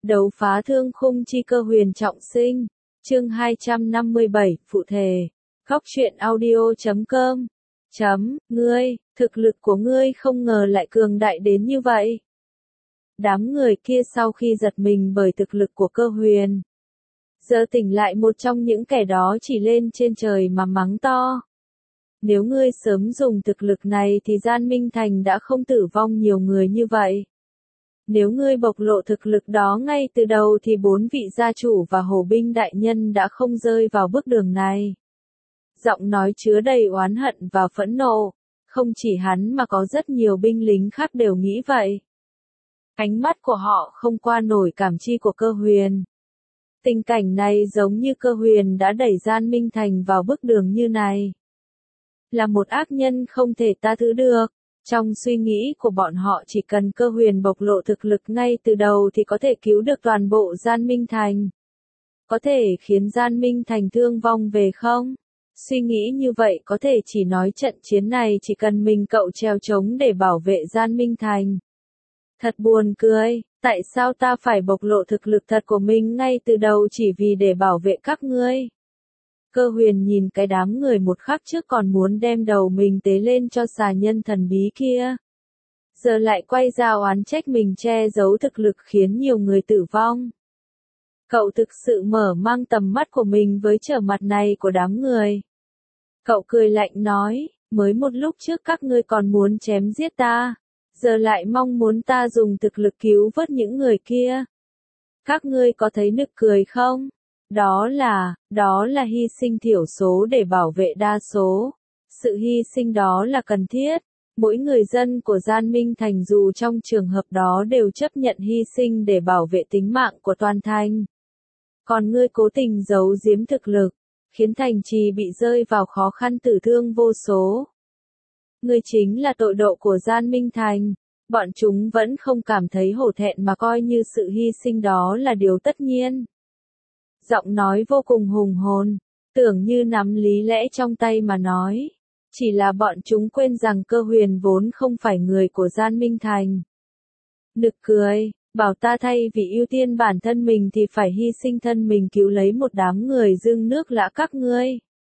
Đấu phá thương khung chi cơ huyền trọng sinh. Chương 257, phụ thể. Góc truyện audio.com. Ngươi, thực lực của ngươi không ngờ lại cường đại đến như vậy. Đám người kia sau khi giật mình bởi thực lực của cơ huyền, giờ tỉnh lại, một trong những kẻ đó chỉ lên trên trời mà mắng to. Nếu ngươi sớm dùng thực lực này thì Gian Minh Thành đã không tử vong nhiều người như vậy. Nếu ngươi bộc lộ thực lực đó ngay từ đầu thì 4 vị gia chủ và hổ binh đại nhân đã không rơi vào bước đường này. Giọng nói chứa đầy oán hận và phẫn nộ, không chỉ hắn mà có rất nhiều binh lính khác đều nghĩ vậy. Ánh mắt của họ không qua nổi cảm chi của cơ huyền. Tình cảnh này giống như cơ huyền đã đẩy Gian Minh Thành vào bước đường như này. Là một ác nhân không thể tha thứ được. Trong suy nghĩ của bọn họ chỉ cần cơ huyền bộc lộ thực lực ngay từ đầu thì có thể cứu được toàn bộ Gian Minh Thành. Có thể khiến Gian Minh Thành thương vong về không? Suy nghĩ như vậy có thể chỉ nói trận chiến này chỉ cần mình cậu treo trống để bảo vệ Gian Minh Thành. Thật buồn cười, tại sao ta phải bộc lộ thực lực thật của mình ngay từ đầu chỉ vì để bảo vệ các ngươi? Cơ huyền nhìn cái đám người một khắc trước còn muốn đem đầu mình tế lên cho xà nhân thần bí kia. Giờ lại quay ra oán trách mình che giấu thực lực khiến nhiều người tử vong. Cậu thực sự mở mang tầm mắt của mình với trở mặt này của đám người. Cậu cười lạnh nói, mới một lúc trước các ngươi còn muốn chém giết ta, giờ lại mong muốn ta dùng thực lực cứu vớt những người kia. Các ngươi có thấy nực cười không? Đó là hy sinh thiểu số để bảo vệ đa số. Sự hy sinh đó là cần thiết. Mỗi người dân của Gian Minh Thành dù trong trường hợp đó đều chấp nhận hy sinh để bảo vệ tính mạng của toàn thành. Còn ngươi cố tình giấu giếm thực lực, khiến thành trì bị rơi vào khó khăn tử thương vô số. Ngươi chính là tội độ của Gian Minh Thành. Bọn chúng vẫn không cảm thấy hổ thẹn mà coi như sự hy sinh đó là điều tất nhiên. Giọng nói vô cùng hùng hồn, tưởng như nắm lý lẽ trong tay mà nói. Chỉ là bọn chúng quên rằng cơ huyền vốn không phải người của Gian Minh Thành. Nực cười, bảo ta thay vì ưu tiên bản thân mình thì phải hy sinh thân mình cứu lấy một đám người dưng nước lã các ngươi.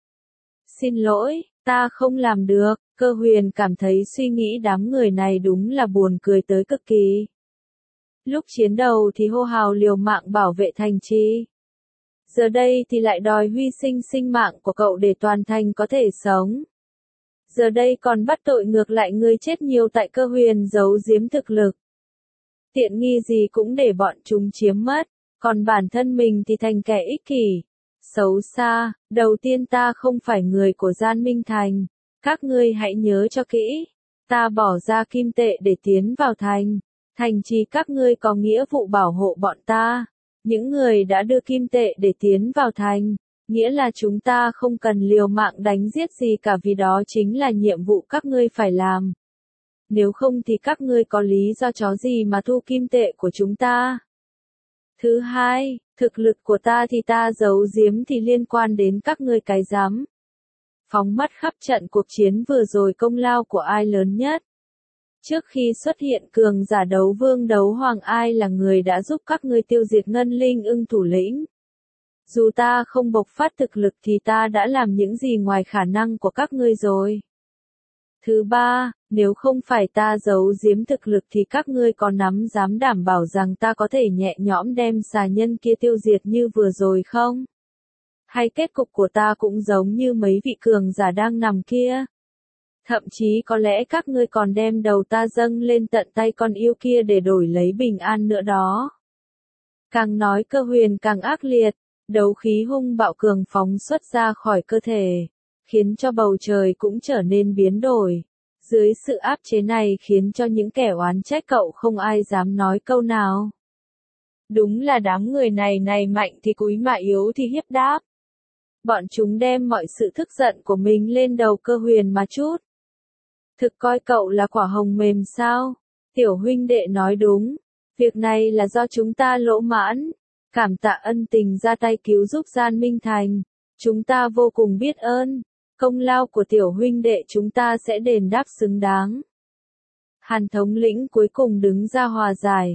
Xin lỗi, ta không làm được. Cơ huyền cảm thấy suy nghĩ đám người này đúng là buồn cười tới cực kỳ. Lúc chiến đầu thì hô hào liều mạng bảo vệ thành trì. Giờ đây thì lại đòi huy sinh sinh mạng của cậu để toàn thành có thể sống. Giờ đây còn bắt tội ngược lại người chết nhiều tại cơ huyền giấu giếm thực lực. Tiện nghi gì cũng để bọn chúng chiếm mất, còn bản thân mình thì thành kẻ ích kỷ. Xấu xa, đầu tiên ta không phải người của Gian Minh Thành. Các ngươi hãy nhớ cho kỹ, ta bỏ ra kim tệ để tiến vào thành. Thành trì các ngươi có nghĩa vụ bảo hộ bọn ta. Những người đã đưa kim tệ để tiến vào thành, nghĩa là chúng ta không cần liều mạng đánh giết gì cả vì đó chính là nhiệm vụ các ngươi phải làm. Nếu không thì các ngươi có lý do chó gì mà thu kim tệ của chúng ta? Thứ hai, thực lực của ta thì ta giấu giếm thì liên quan đến các ngươi cái rắm. Phóng mắt khắp trận cuộc chiến vừa rồi công lao của ai lớn nhất? Trước khi xuất hiện cường giả đấu vương đấu hoàng ai là người đã giúp các ngươi tiêu diệt Ngân Linh Ưng thủ lĩnh? Dù ta không bộc phát thực lực thì ta đã làm những gì ngoài khả năng của các ngươi rồi. Thứ ba, nếu không phải ta giấu giếm thực lực thì các ngươi có dám đảm bảo rằng ta có thể nhẹ nhõm đem xà nhân kia tiêu diệt như vừa rồi không? Hay kết cục của ta cũng giống như mấy vị cường giả đang nằm kia? Thậm chí có lẽ các ngươi còn đem đầu ta dâng lên tận tay con yêu kia để đổi lấy bình an nữa đó. Càng nói cơ huyền càng ác liệt, đấu khí hung bạo cường phóng xuất ra khỏi cơ thể, khiến cho bầu trời cũng trở nên biến đổi. Dưới sự áp chế này khiến cho những kẻ oán trách cậu không ai dám nói câu nào. Đúng là đám người này mạnh thì cúi mà yếu thì hiếp đáp. Bọn chúng đem mọi sự tức giận của mình lên đầu cơ huyền mà chút. Thực coi cậu là quả hồng mềm sao? Tiểu huynh đệ nói đúng. Việc này là do chúng ta lỗ mãn. Cảm tạ ân tình ra tay cứu giúp Gian Minh Thành. Chúng ta vô cùng biết ơn. Công lao của tiểu huynh đệ chúng ta sẽ đền đáp xứng đáng. Hàn thống lĩnh cuối cùng đứng ra hòa giải.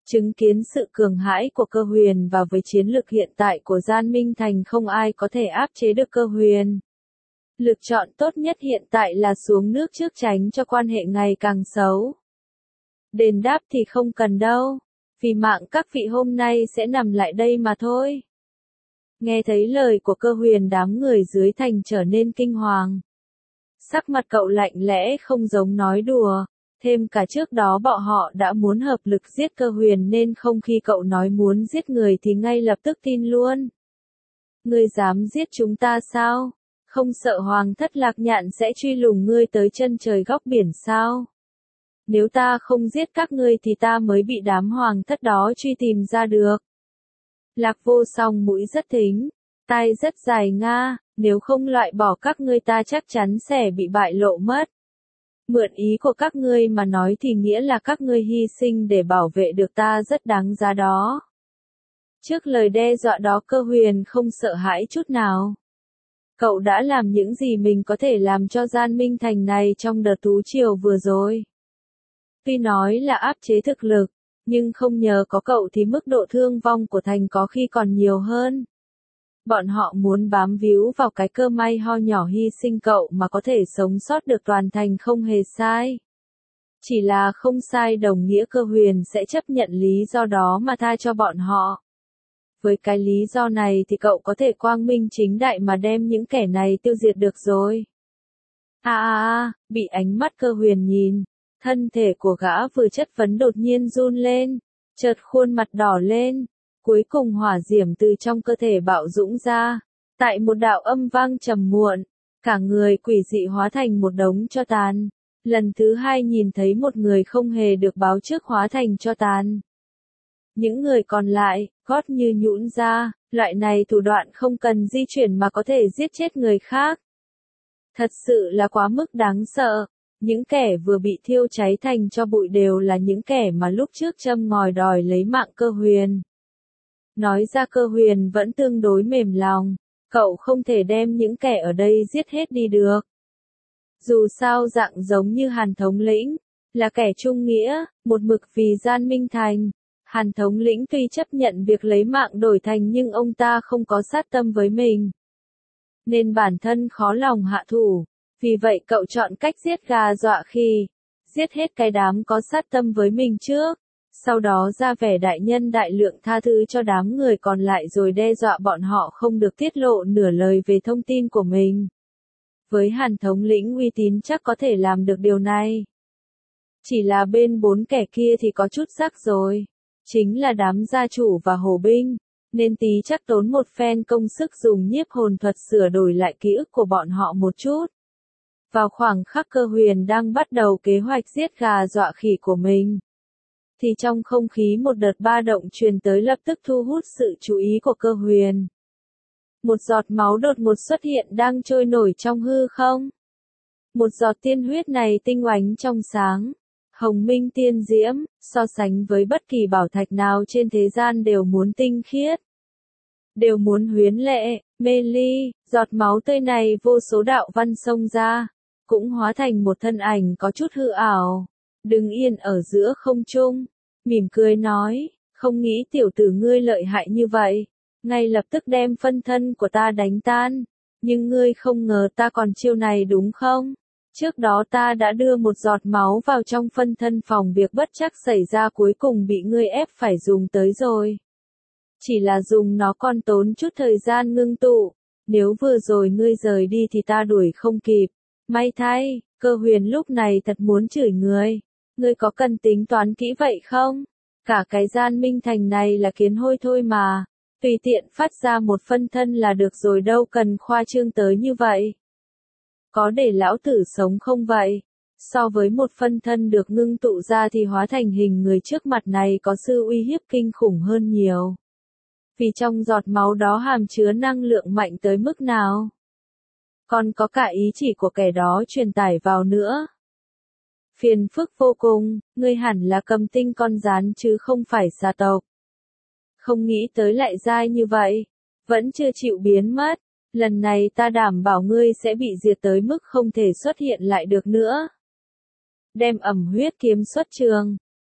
Chứng kiến sự cường hãi của Cơ Huyền và với chiến lực hiện tại của Gian Minh Thành không ai có thể áp chế được Cơ Huyền. Lựa chọn tốt nhất hiện tại là xuống nước trước tránh cho quan hệ ngày càng xấu. Đền đáp thì không cần đâu, vì mạng các vị hôm nay sẽ nằm lại đây mà thôi. Nghe thấy lời của Cơ Huyền, đám người dưới thành trở nên kinh hoàng. Sắc mặt cậu lạnh lẽ không giống nói đùa, thêm cả trước đó bọn họ đã muốn hợp lực giết Cơ Huyền nên không khi cậu nói muốn giết người thì ngay lập tức tin luôn. Ngươi dám giết chúng ta sao? Không sợ Hoàng thất Lạc Nhạn sẽ truy lùng ngươi tới chân trời góc biển sao? Nếu ta không giết các ngươi thì ta mới bị đám hoàng thất đó truy tìm ra được. Lạc Vô Song mũi rất thính, tai rất dài nga, nếu không loại bỏ các ngươi ta chắc chắn sẽ bị bại lộ mất. Mượn ý của các ngươi mà nói thì nghĩa là các ngươi hy sinh để bảo vệ được ta rất đáng giá đó. Trước lời đe dọa đó Cơ Huyền không sợ hãi chút nào. Cậu đã làm những gì mình có thể làm cho Gian Minh Thành này trong đợt tú triều vừa rồi. Tuy nói là áp chế thực lực, nhưng không nhờ có cậu thì mức độ thương vong của thành có khi còn nhiều hơn. Bọn họ muốn bám víu vào cái cơ may ho nhỏ hy sinh cậu mà có thể sống sót được toàn thành không hề sai. Chỉ là không sai đồng nghĩa Cơ Huyền sẽ chấp nhận lý do đó mà tha cho bọn họ. Với cái lý do này thì cậu có thể quang minh chính đại mà đem những kẻ này tiêu diệt được rồi. Bị ánh mắt Cơ Huyền nhìn, thân thể của gã vừa chất vấn đột nhiên run lên, chợt khuôn mặt đỏ lên, cuối cùng hỏa diễm từ trong cơ thể bạo dũng ra, tại một đạo âm vang trầm muộn, cả người quỷ dị hóa thành một đống tro tàn. Lần thứ hai nhìn thấy một người không hề được báo trước hóa thành tro tàn. Những người còn lại, gót như nhũn ra, loại này thủ đoạn không cần di chuyển mà có thể giết chết người khác. Thật sự là quá mức đáng sợ. Những kẻ vừa bị thiêu cháy thành tro bụi đều là những kẻ mà lúc trước châm ngòi đòi lấy mạng Cơ Huyền. Nói ra Cơ Huyền vẫn tương đối mềm lòng, cậu không thể đem những kẻ ở đây giết hết đi được. Dù sao dạng giống như Hàn thống lĩnh, là kẻ trung nghĩa, một mực vì Gian Minh Thành. Hàn thống lĩnh tuy chấp nhận việc lấy mạng đổi thành nhưng ông ta không có sát tâm với mình. Nên bản thân khó lòng hạ thủ, vì vậy cậu chọn cách giết gà dọa khỉ, giết hết cái đám có sát tâm với mình trước, sau đó ra vẻ đại nhân đại lượng tha thứ cho đám người còn lại rồi đe dọa bọn họ không được tiết lộ nửa lời về thông tin của mình. Với Hàn thống lĩnh uy tín chắc có thể làm được điều này. Chỉ là bên bốn kẻ kia thì có chút rắc rồi. Chính là đám gia chủ và hổ binh, nên tí chắc tốn một phen công sức dùng nhiếp hồn thuật sửa đổi lại ký ức của bọn họ một chút. Vào khoảng khắc Cơ Huyền đang bắt đầu kế hoạch giết gà dọa khỉ của mình, thì trong không khí một đợt ba động truyền tới lập tức thu hút sự chú ý của Cơ Huyền. Một giọt máu đột ngột xuất hiện đang trôi nổi trong hư không. Một giọt tiên huyết này tinh oánh trong sáng. Hồng minh tiên diễm, so sánh với bất kỳ bảo thạch nào trên thế gian đều muốn tinh khiết. Đều muốn huyến lệ, mê ly, giọt máu tươi này vô số đạo văn xông ra, cũng hóa thành một thân ảnh có chút hư ảo. Đứng yên ở giữa không trung, mỉm cười nói, không nghĩ tiểu tử ngươi lợi hại như vậy, ngay lập tức đem phân thân của ta đánh tan, nhưng ngươi không ngờ ta còn chiêu này đúng không? Trước đó ta đã đưa một giọt máu vào trong phân thân phòng việc bất trắc xảy ra cuối cùng bị ngươi ép phải dùng tới rồi. Chỉ là dùng nó còn tốn chút thời gian ngưng tụ, nếu vừa rồi ngươi rời đi thì ta đuổi không kịp. May thay, Cơ Huyền lúc này thật muốn chửi ngươi. Ngươi có cần tính toán kỹ vậy không? Cả cái Gian Minh Thành này là kiến hôi thôi mà. Tùy tiện phát ra một phân thân là được rồi đâu cần khoa trương tới như vậy. Có để lão tử sống không vậy? So với một phân thân được ngưng tụ ra thì hóa thành hình người trước mặt này có sự uy hiếp kinh khủng hơn nhiều. Vì trong giọt máu đó hàm chứa năng lượng mạnh tới mức nào? Còn có cả ý chỉ của kẻ đó truyền tải vào nữa. Phiền phức vô cùng, ngươi hẳn là Cầm Tinh con rán chứ không phải xà tộc. Không nghĩ tới lại dai như vậy, vẫn chưa chịu biến mất. Lần này ta đảm bảo ngươi sẽ bị diệt tới mức không thể xuất hiện lại được nữa. Đem ẩm huyết kiếm xuất trường,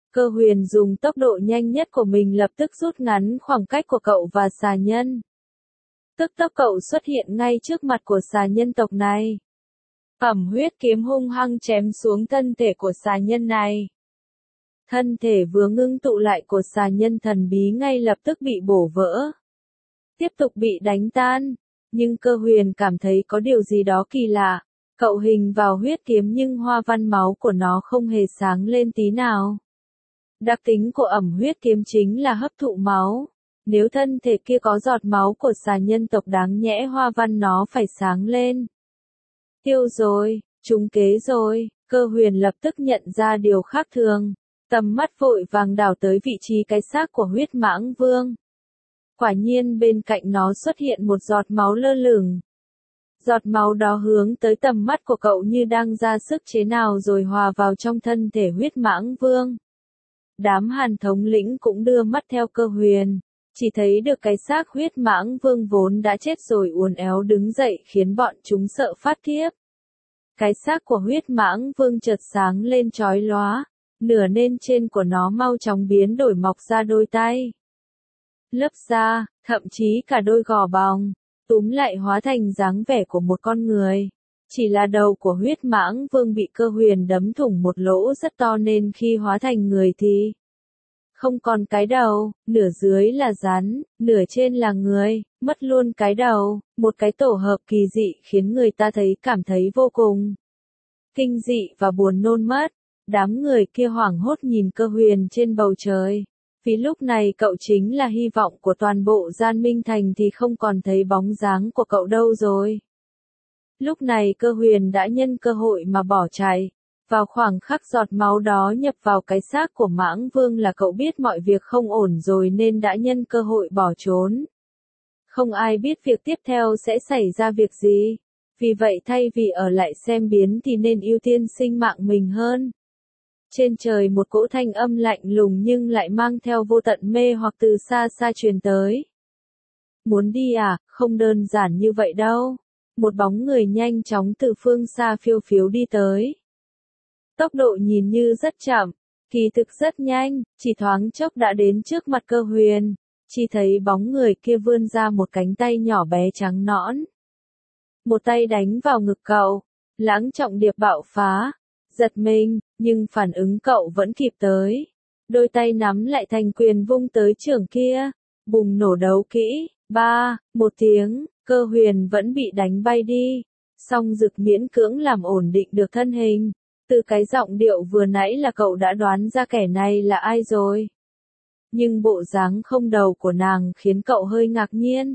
Cơ huyền dùng tốc độ nhanh nhất của mình lập tức rút ngắn khoảng cách của cậu và xà nhân. Tức tốc cậu xuất hiện ngay trước mặt của xà nhân tộc này. Ẩm huyết kiếm hung hăng chém xuống thân thể của xà nhân này. Thân thể vừa ngưng tụ lại của xà nhân thần bí ngay lập tức bị bổ vỡ. Tiếp tục bị đánh tan. Nhưng cơ huyền cảm thấy có điều gì đó kỳ lạ. Cậu hình vào huyết kiếm nhưng hoa văn máu của nó không hề sáng lên tí nào. Đặc tính của ẩm huyết kiếm chính là hấp thụ máu. Nếu thân thể kia có giọt máu của xà nhân tộc đáng nhẽ hoa văn nó phải sáng lên. Tiêu rồi, trúng kế rồi, cơ huyền lập tức nhận ra điều khác thường. Tầm mắt vội vàng đảo tới vị trí cái xác của huyết mãng vương. Quả nhiên bên cạnh nó xuất hiện một giọt máu lơ lửng. Giọt máu đó hướng tới tầm mắt của cậu như đang ra sức chế nào rồi hòa vào trong thân thể huyết mãng vương. Đám Hàn thống lĩnh cũng đưa mắt theo cơ huyền. Chỉ thấy được cái xác huyết mãng vương vốn đã chết rồi uốn éo đứng dậy khiến bọn chúng sợ phát khiếp. Cái xác của huyết mãng vương chợt sáng lên chói lóa, nửa nên trên của nó mau chóng biến đổi mọc ra đôi tay. Lớp da, thậm chí cả đôi gò bóng, túm lại hóa thành dáng vẻ của một con người. Chỉ là đầu của huyết mãng vương bị cơ huyền đấm thủng một lỗ rất to nên khi hóa thành người thì không còn cái đầu, nửa dưới là rắn, nửa trên là người, mất luôn cái đầu, một cái tổ hợp kỳ dị khiến người ta cảm thấy vô cùng kinh dị và buồn nôn mất. Đám người kia hoảng hốt nhìn cơ huyền trên bầu trời. Vì lúc này cậu chính là hy vọng của toàn bộ Gian Minh Thành thì không còn thấy bóng dáng của cậu đâu rồi. Lúc này cơ huyền đã nhân cơ hội mà bỏ chạy. Vào khoảng khắc giọt máu đó nhập vào cái xác của mãng vương là cậu biết mọi việc không ổn rồi nên đã nhân cơ hội bỏ trốn. Không ai biết việc tiếp theo sẽ xảy ra việc gì. Vì vậy thay vì ở lại xem biến thì nên ưu tiên sinh mạng mình hơn. Trên trời một cỗ thanh âm lạnh lùng nhưng lại mang theo vô tận mê hoặc từ xa xa truyền tới. Muốn đi à, không đơn giản như vậy đâu. Một bóng người nhanh chóng từ phương xa phiêu phiếu đi tới. Tốc độ nhìn như rất chậm, kỳ thực rất nhanh, chỉ thoáng chốc đã đến trước mặt cơ huyền. Chỉ thấy bóng người kia vươn ra một cánh tay nhỏ bé trắng nõn. Một tay đánh vào ngực cậu, lãng trọng điệp bạo phá. Giật mình, nhưng phản ứng cậu vẫn kịp tới. Đôi tay nắm lại thành quyền vung tới chưởng kia. Bùng nổ đấu kỹ, một tiếng, cơ huyền vẫn bị đánh bay đi. Song Dực miễn cưỡng làm ổn định được thân hình. Từ cái giọng điệu vừa nãy là cậu đã đoán ra kẻ này là ai rồi. Nhưng bộ dáng không đầu của nàng khiến cậu hơi ngạc nhiên.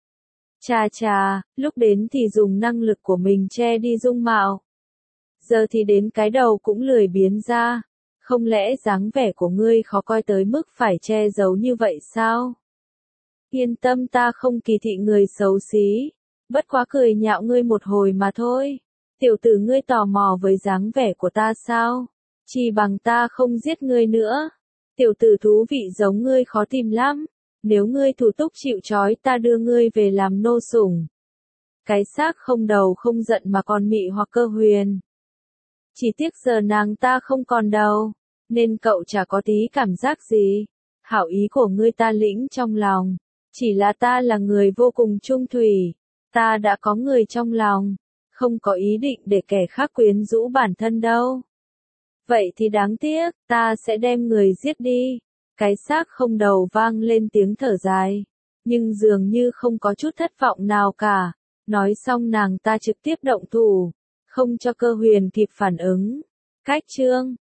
Chà, lúc đến thì dùng năng lực của mình che đi dung mạo. Giờ thì đến cái đầu cũng lười biến ra. Không lẽ dáng vẻ của ngươi khó coi tới mức phải che giấu như vậy sao? Yên tâm, ta không kỳ thị người xấu xí. Bất quá cười nhạo ngươi một hồi mà thôi. Tiểu tử, ngươi tò mò với dáng vẻ của ta sao? Chỉ bằng ta không giết ngươi nữa. Tiểu tử thú vị giống ngươi khó tìm lắm. Nếu ngươi thủ túc chịu trói ta đưa ngươi về làm nô sủng. Cái xác không đầu không giận mà còn mị hoặc cơ huyền. Chỉ tiếc giờ nàng ta không còn đầu, nên cậu chả có tí cảm giác gì. Hảo ý của ngươi ta lĩnh trong lòng. Chỉ là ta là người vô cùng trung thủy. Ta đã có người trong lòng. Không có ý định để kẻ khác quyến rũ bản thân đâu. Vậy thì đáng tiếc, ta sẽ đem người giết đi. Cái xác không đầu vang lên tiếng thở dài. Nhưng dường như không có chút thất vọng nào cả. Nói xong nàng ta trực tiếp động thủ. Không cho cơ huyền kịp phản ứng. Cách chương